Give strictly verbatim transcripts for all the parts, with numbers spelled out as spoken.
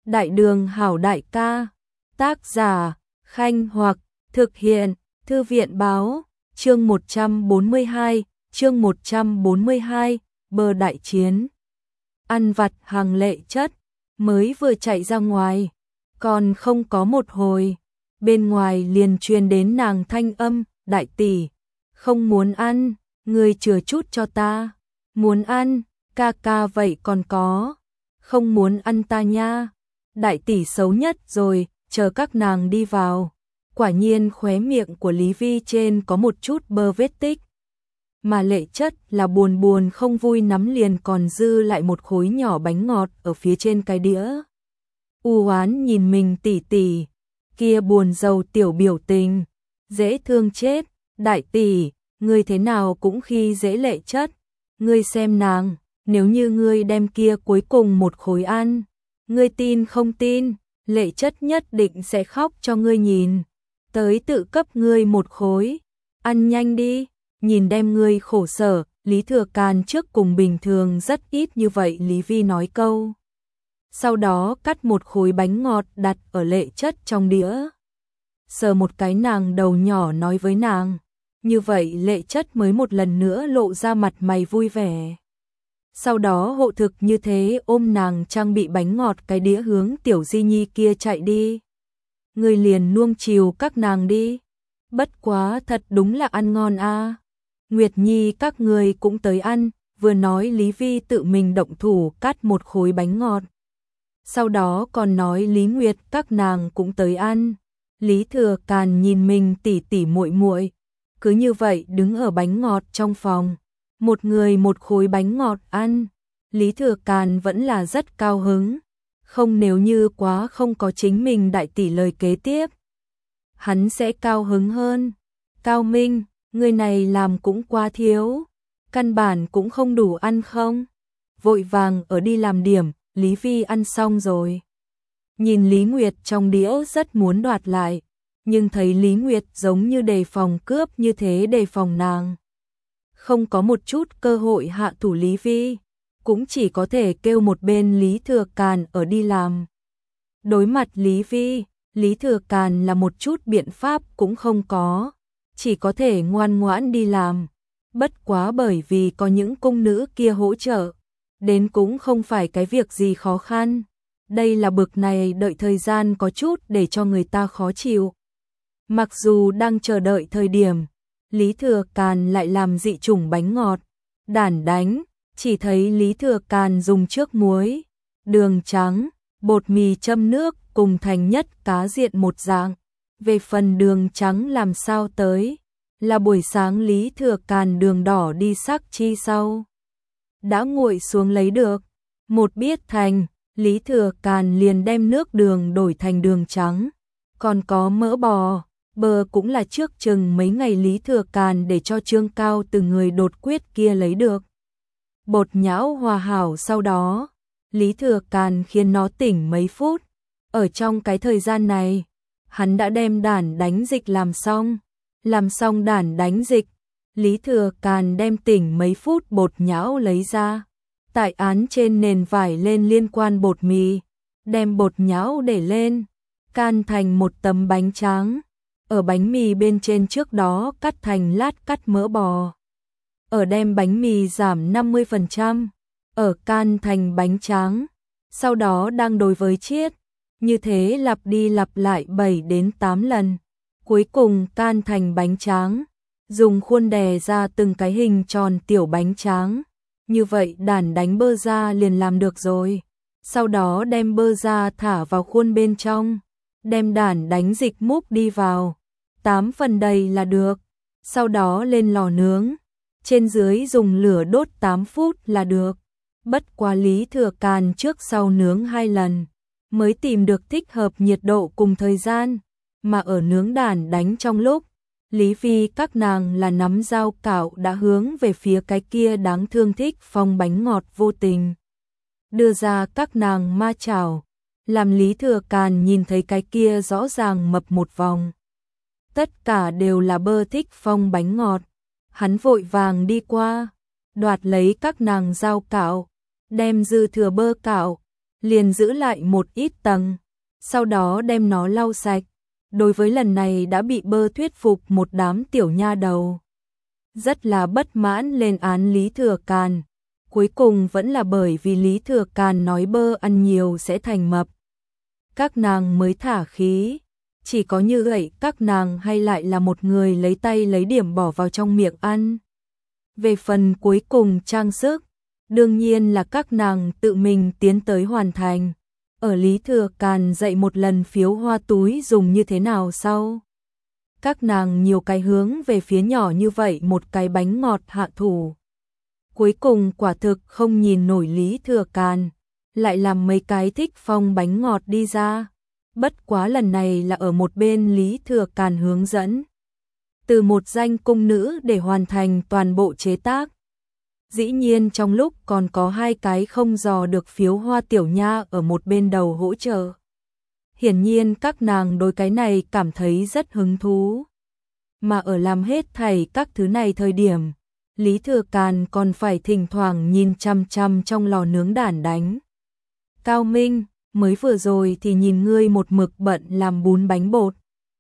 Đại đường hảo đại ca, tác giả, Khanh Hoặc, thực hiện, Thư viện báo, chương một trăm bốn mươi hai, chương một trăm bốn mươi hai, bờ đại chiến. Ăn vặt hàng Lệ Chất, mới vừa chạy ra ngoài, còn không có một hồi, bên ngoài liền truyền đến nàng thanh âm, đại tỷ, không muốn ăn, ngươi chừa chút cho ta, muốn ăn, ca ca vậy còn có, không muốn ăn ta nha, đại tỷ xấu nhất rồi, chờ các nàng đi vào. Quả nhiên khóe miệng của Lý Vi trên có một chút bơ vết tích. Mà Lệ Chất là buồn buồn không vui nắm liền còn dư lại một khối nhỏ bánh ngọt ở phía trên cái đĩa. U oán nhìn mình tỷ tỷ, kia buồn rầu tiểu biểu tình, dễ thương chết, đại tỷ, ngươi thế nào cũng khi dễ Lệ Chất, ngươi xem nàng, nếu như ngươi đem kia cuối cùng một khối ăn, ngươi tin không tin, Lệ Chất nhất định sẽ khóc cho ngươi nhìn. Tới tự cấp ngươi một khối, ăn nhanh đi, nhìn đem ngươi khổ sở, Lý Thừa Càn trước cùng bình thường rất ít như vậy Lý Vi nói câu. Sau đó cắt một khối bánh ngọt đặt ở Lệ Chất trong đĩa. Sờ một cái nàng đầu nhỏ nói với nàng, như vậy Lệ Chất mới một lần nữa lộ ra mặt mày vui vẻ. Sau đó hộ thực như thế ôm nàng trang bị bánh ngọt cái đĩa hướng tiểu Di Nhi kia chạy đi. Người liền nuông chiều các nàng đi. Bất quá thật đúng là ăn ngon a. À. Nguyệt Nhi các người cũng tới ăn, vừa nói Lý Vi tự mình động thủ cắt một khối bánh ngọt. Sau đó còn nói Lý Nguyệt các nàng cũng tới ăn. Lý Thừa Càn nhìn mình tỉ tỉ muội muội, cứ như vậy đứng ở bánh ngọt trong phòng, một người một khối bánh ngọt ăn. Lý Thừa Càn vẫn là rất cao hứng. Không nếu như quá không có chính mình đại tỷ lời kế tiếp, hắn sẽ cao hứng hơn. Cao Minh, người này làm cũng quá thiếu, căn bản cũng không đủ ăn không? Vội vàng ở đi làm điểm, Lý Vi ăn xong rồi. Nhìn Lý Nguyệt trong đĩa rất muốn đoạt lại, nhưng thấy Lý Nguyệt giống như đề phòng cướp như thế đề phòng nàng. Không có một chút cơ hội hạ thủ Lý Vi. Cũng chỉ có thể kêu một bên Lý Thừa Càn ở đi làm. Đối mặt Lý Vi, Lý Thừa Càn là một chút biện pháp cũng không có, chỉ có thể ngoan ngoãn đi làm. Bất quá bởi vì có những cung nữ kia hỗ trợ, đến cũng không phải cái việc gì khó khăn. Đây là bực này đợi thời gian có chút để cho người ta khó chịu. Mặc dù đang chờ đợi thời điểm, Lý Thừa Càn lại làm dị chủng bánh ngọt, đản đánh. Chỉ thấy Lý Thừa Càn dùng trước muối, đường trắng, bột mì châm nước cùng thành nhất cá diện một dạng. Về phần đường trắng làm sao tới, là buổi sáng Lý Thừa Càn đường đỏ đi sắc chi sau. Đã nguội xuống lấy được, một biết thành, Lý Thừa Càn liền đem nước đường đổi thành đường trắng. Còn có mỡ bò, bơ cũng là trước chừng mấy ngày Lý Thừa Càn để cho Trương Cao từ người đột quyết kia lấy được. Bột nhão hòa hảo sau đó, Lý Thừa Càn khiến nó tỉnh mấy phút. Ở trong cái thời gian này, hắn đã đem đản đánh dịch làm xong. Làm xong đản đánh dịch, Lý Thừa Càn đem tỉnh mấy phút bột nhão lấy ra. Tại án trên nền vải lên liên quan bột mì, đem bột nhão để lên, can thành một tấm bánh tráng. Ở bánh mì bên trên trước đó cắt thành lát cắt mỡ bò. Ở đem bánh mì giảm năm mươi phần trăm, ở can thành bánh tráng, sau đó đang đối với chiết, như thế lặp đi lặp lại bảy đến tám lần, cuối cùng can thành bánh tráng, dùng khuôn đè ra từng cái hình tròn tiểu bánh tráng, như vậy đản đánh bơ ra liền làm được rồi, sau đó đem bơ ra thả vào khuôn bên trong, đem đản đánh dịch múc đi vào, tám phần đầy là được, sau đó lên lò nướng. Trên dưới dùng lửa đốt tám phút là được. Bất quá Lý Thừa Càn trước sau nướng hai lần, mới tìm được thích hợp nhiệt độ cùng thời gian. Mà ở nướng đản đánh trong lúc, Lý Vi các nàng là nắm dao cạo đã hướng về phía cái kia đáng thương Thích Phong bánh ngọt vô tình. Đưa ra các nàng ma chảo, làm Lý Thừa Càn nhìn thấy cái kia rõ ràng mập một vòng. Tất cả đều là bơ Thích Phong bánh ngọt. Hắn vội vàng đi qua, đoạt lấy các nàng dao cạo, đem dư thừa bơ cạo, liền giữ lại một ít tầng, sau đó đem nó lau sạch. Đối với lần này đã bị Bơ thuyết phục một đám tiểu nha đầu, rất là bất mãn lên án Lý Thừa Càn. Cuối cùng vẫn là bởi vì Lý Thừa Càn nói Bơ ăn nhiều sẽ thành mập, các nàng mới thả khí. Chỉ có như vậy các nàng hay lại là một người lấy tay lấy điểm bỏ vào trong miệng ăn. Về phần cuối cùng trang sức, đương nhiên là các nàng tự mình tiến tới hoàn thành. Ở Lý Thừa Càn dạy một lần phiếu hoa túi dùng như thế nào sau. Các nàng nhiều cái hướng về phía nhỏ như vậy một cái bánh ngọt hạ thủ. Cuối cùng quả thực không nhìn nổi Lý Thừa Càn, lại làm mấy cái thích phong bánh ngọt đi ra. Bất quá lần này là ở một bên Lý Thừa Càn hướng dẫn. Từ một danh cung nữ để hoàn thành toàn bộ chế tác. Dĩ nhiên trong lúc còn có hai cái không dò được phiếu hoa tiểu nha ở một bên đầu hỗ trợ. Hiển nhiên các nàng đối cái này cảm thấy rất hứng thú. Mà ở làm hết thảy các thứ này thời điểm, Lý Thừa Càn còn phải thỉnh thoảng nhìn chăm chăm trong lò nướng đản đánh. Cao Minh, mới vừa rồi thì nhìn ngươi một mực bận làm bún bánh bột.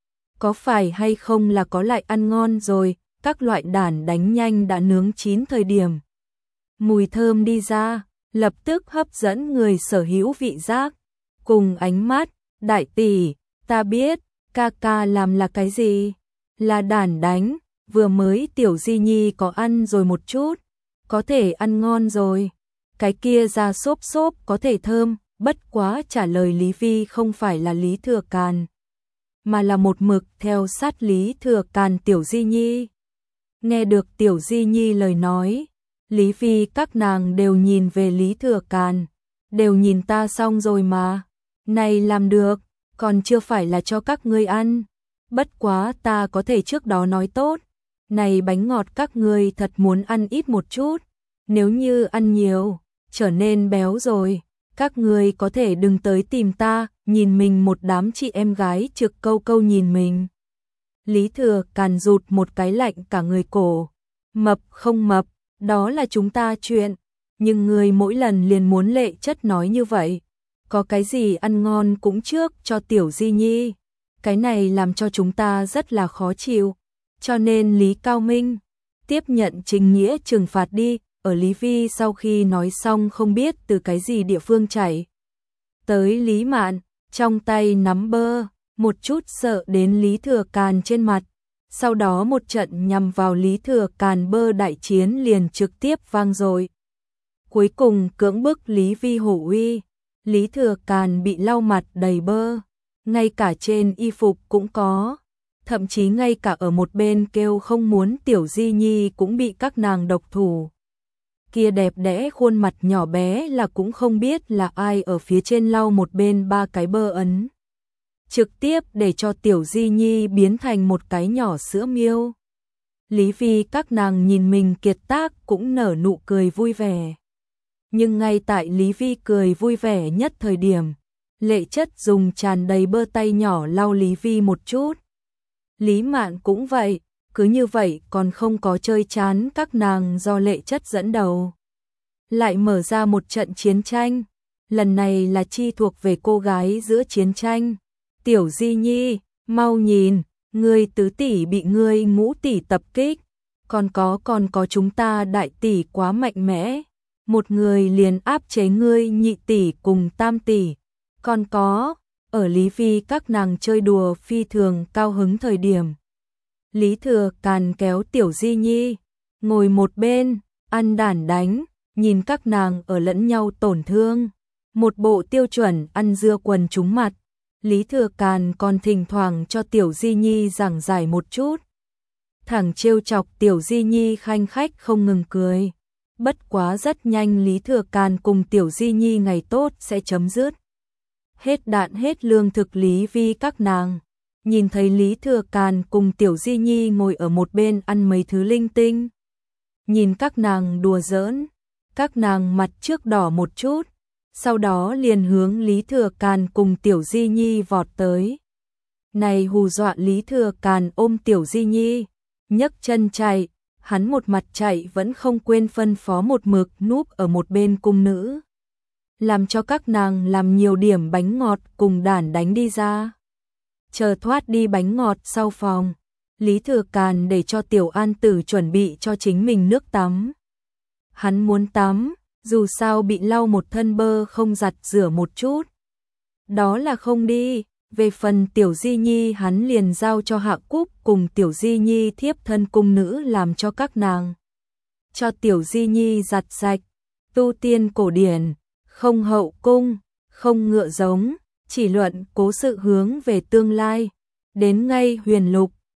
Có phải hay không là có lại ăn ngon rồi, các loại đản đánh nhanh đã nướng chín thời điểm. Mùi thơm đi ra, lập tức hấp dẫn người sở hữu vị giác. Cùng ánh mắt, đại tỷ, ta biết, ca ca làm là cái gì? Là đản đánh, vừa mới tiểu Di Nhi có ăn rồi một chút, có thể ăn ngon rồi. Cái kia ra xốp xốp có thể thơm, bất quá trả lời Lý Vi không phải là Lý Thừa Càn, mà là một mực theo sát Lý Thừa Càn tiểu Di Nhi. Nghe được tiểu Di Nhi lời nói, Lý Vi các nàng đều nhìn về Lý Thừa Càn, đều nhìn ta xong rồi mà, này làm được, còn chưa phải là cho các ngươi ăn, bất quá ta có thể trước đó nói tốt, này bánh ngọt các ngươi thật muốn ăn ít một chút, nếu như ăn nhiều, trở nên béo rồi, các ngươi có thể đừng tới tìm ta, nhìn mình một đám chị em gái trực câu câu nhìn mình. Lý Thừa Càn rụt một cái lạnh cả người cổ, mập không mập, đó là chúng ta chuyện, nhưng người mỗi lần liền muốn lệ chất nói như vậy, có cái gì ăn ngon cũng trước cho tiểu Di Nhi, cái này làm cho chúng ta rất là khó chịu, cho nên Lý Cao Minh, tiếp nhận chính nghĩa trừng phạt đi. Ở Lý Vi sau khi nói xong không biết từ cái gì địa phương chảy tới Lý Mạn, trong tay nắm bơ, một chút sợ đến Lý Thừa Càn trên mặt. Sau đó một trận nhằm vào Lý Thừa Càn bơ đại chiến liền trực tiếp vang dội. Cuối cùng cưỡng bức Lý Vi hổ uy, Lý Thừa Càn bị lau mặt đầy bơ, ngay cả trên y phục cũng có, thậm chí ngay cả ở một bên kêu không muốn tiểu Di Nhi cũng bị các nàng độc thủ. Kia đẹp đẽ khuôn mặt nhỏ bé là cũng không biết là ai ở phía trên lau một bên ba cái bơ ấn. Trực tiếp để cho tiểu Di Nhi biến thành một cái nhỏ sữa miêu. Lý Vi các nàng nhìn mình kiệt tác cũng nở nụ cười vui vẻ. Nhưng ngay tại Lý Vi cười vui vẻ nhất thời điểm, Lệ Chất dùng tràn đầy bơ tay nhỏ lau Lý Vi một chút. Lý Mạn cũng vậy. Cứ như vậy còn không có chơi chán các nàng do Lệ Chất dẫn đầu. Lại mở ra một trận chiến tranh. Lần này là chi thuộc về cô gái giữa chiến tranh. Tiểu Di Nhi, mau nhìn, ngươi tứ tỷ bị ngươi ngũ tỷ tập kích. Còn có còn có chúng ta đại tỷ quá mạnh mẽ. Một người liền áp chế ngươi nhị tỷ cùng tam tỷ. Còn có, ở Lý Vi các nàng chơi đùa phi thường cao hứng thời điểm. Lý Thừa Càn kéo tiểu Di Nhi, ngồi một bên, ăn đản đánh, nhìn các nàng ở lẫn nhau tổn thương. Một bộ tiêu chuẩn ăn dưa quần trúng mặt. Lý Thừa Càn còn thỉnh thoảng cho tiểu Di Nhi giảng giải một chút. Thẳng trêu chọc tiểu Di Nhi khanh khách không ngừng cười. Bất quá rất nhanh Lý Thừa Càn cùng tiểu Di Nhi ngày tốt sẽ chấm dứt. Hết đạn hết lương thực Lý Vi các nàng. Nhìn thấy Lý Thừa Càn cùng tiểu Di Nhi ngồi ở một bên ăn mấy thứ linh tinh. Nhìn các nàng đùa giỡn, các nàng mặt trước đỏ một chút, sau đó liền hướng Lý Thừa Càn cùng tiểu Di Nhi vọt tới. Này hù dọa Lý Thừa Càn ôm tiểu Di Nhi, nhấc chân chạy, hắn một mặt chạy vẫn không quên phân phó một mực núp ở một bên cung nữ. làm cho các nàng làm nhiều điểm bánh ngọt cùng đản đánh đi ra. Chờ thoát đi bánh ngọt sau phòng, Lý Thừa Càn để cho Tiểu An Tử chuẩn bị cho chính mình nước tắm. Hắn muốn tắm, dù sao bị lau một thân bơ không giặt rửa một chút. Đó là không đi, về phần Tiểu Di Nhi hắn liền giao cho Hạ Cúc cùng Tiểu Di Nhi thiếp thân cung nữ làm cho các nàng. Cho Tiểu Di Nhi giặt sạch, tu tiên cổ điển, không hậu cung, không ngựa giống, chỉ luận cố sự hướng về tương lai. Đến ngay huyền lục,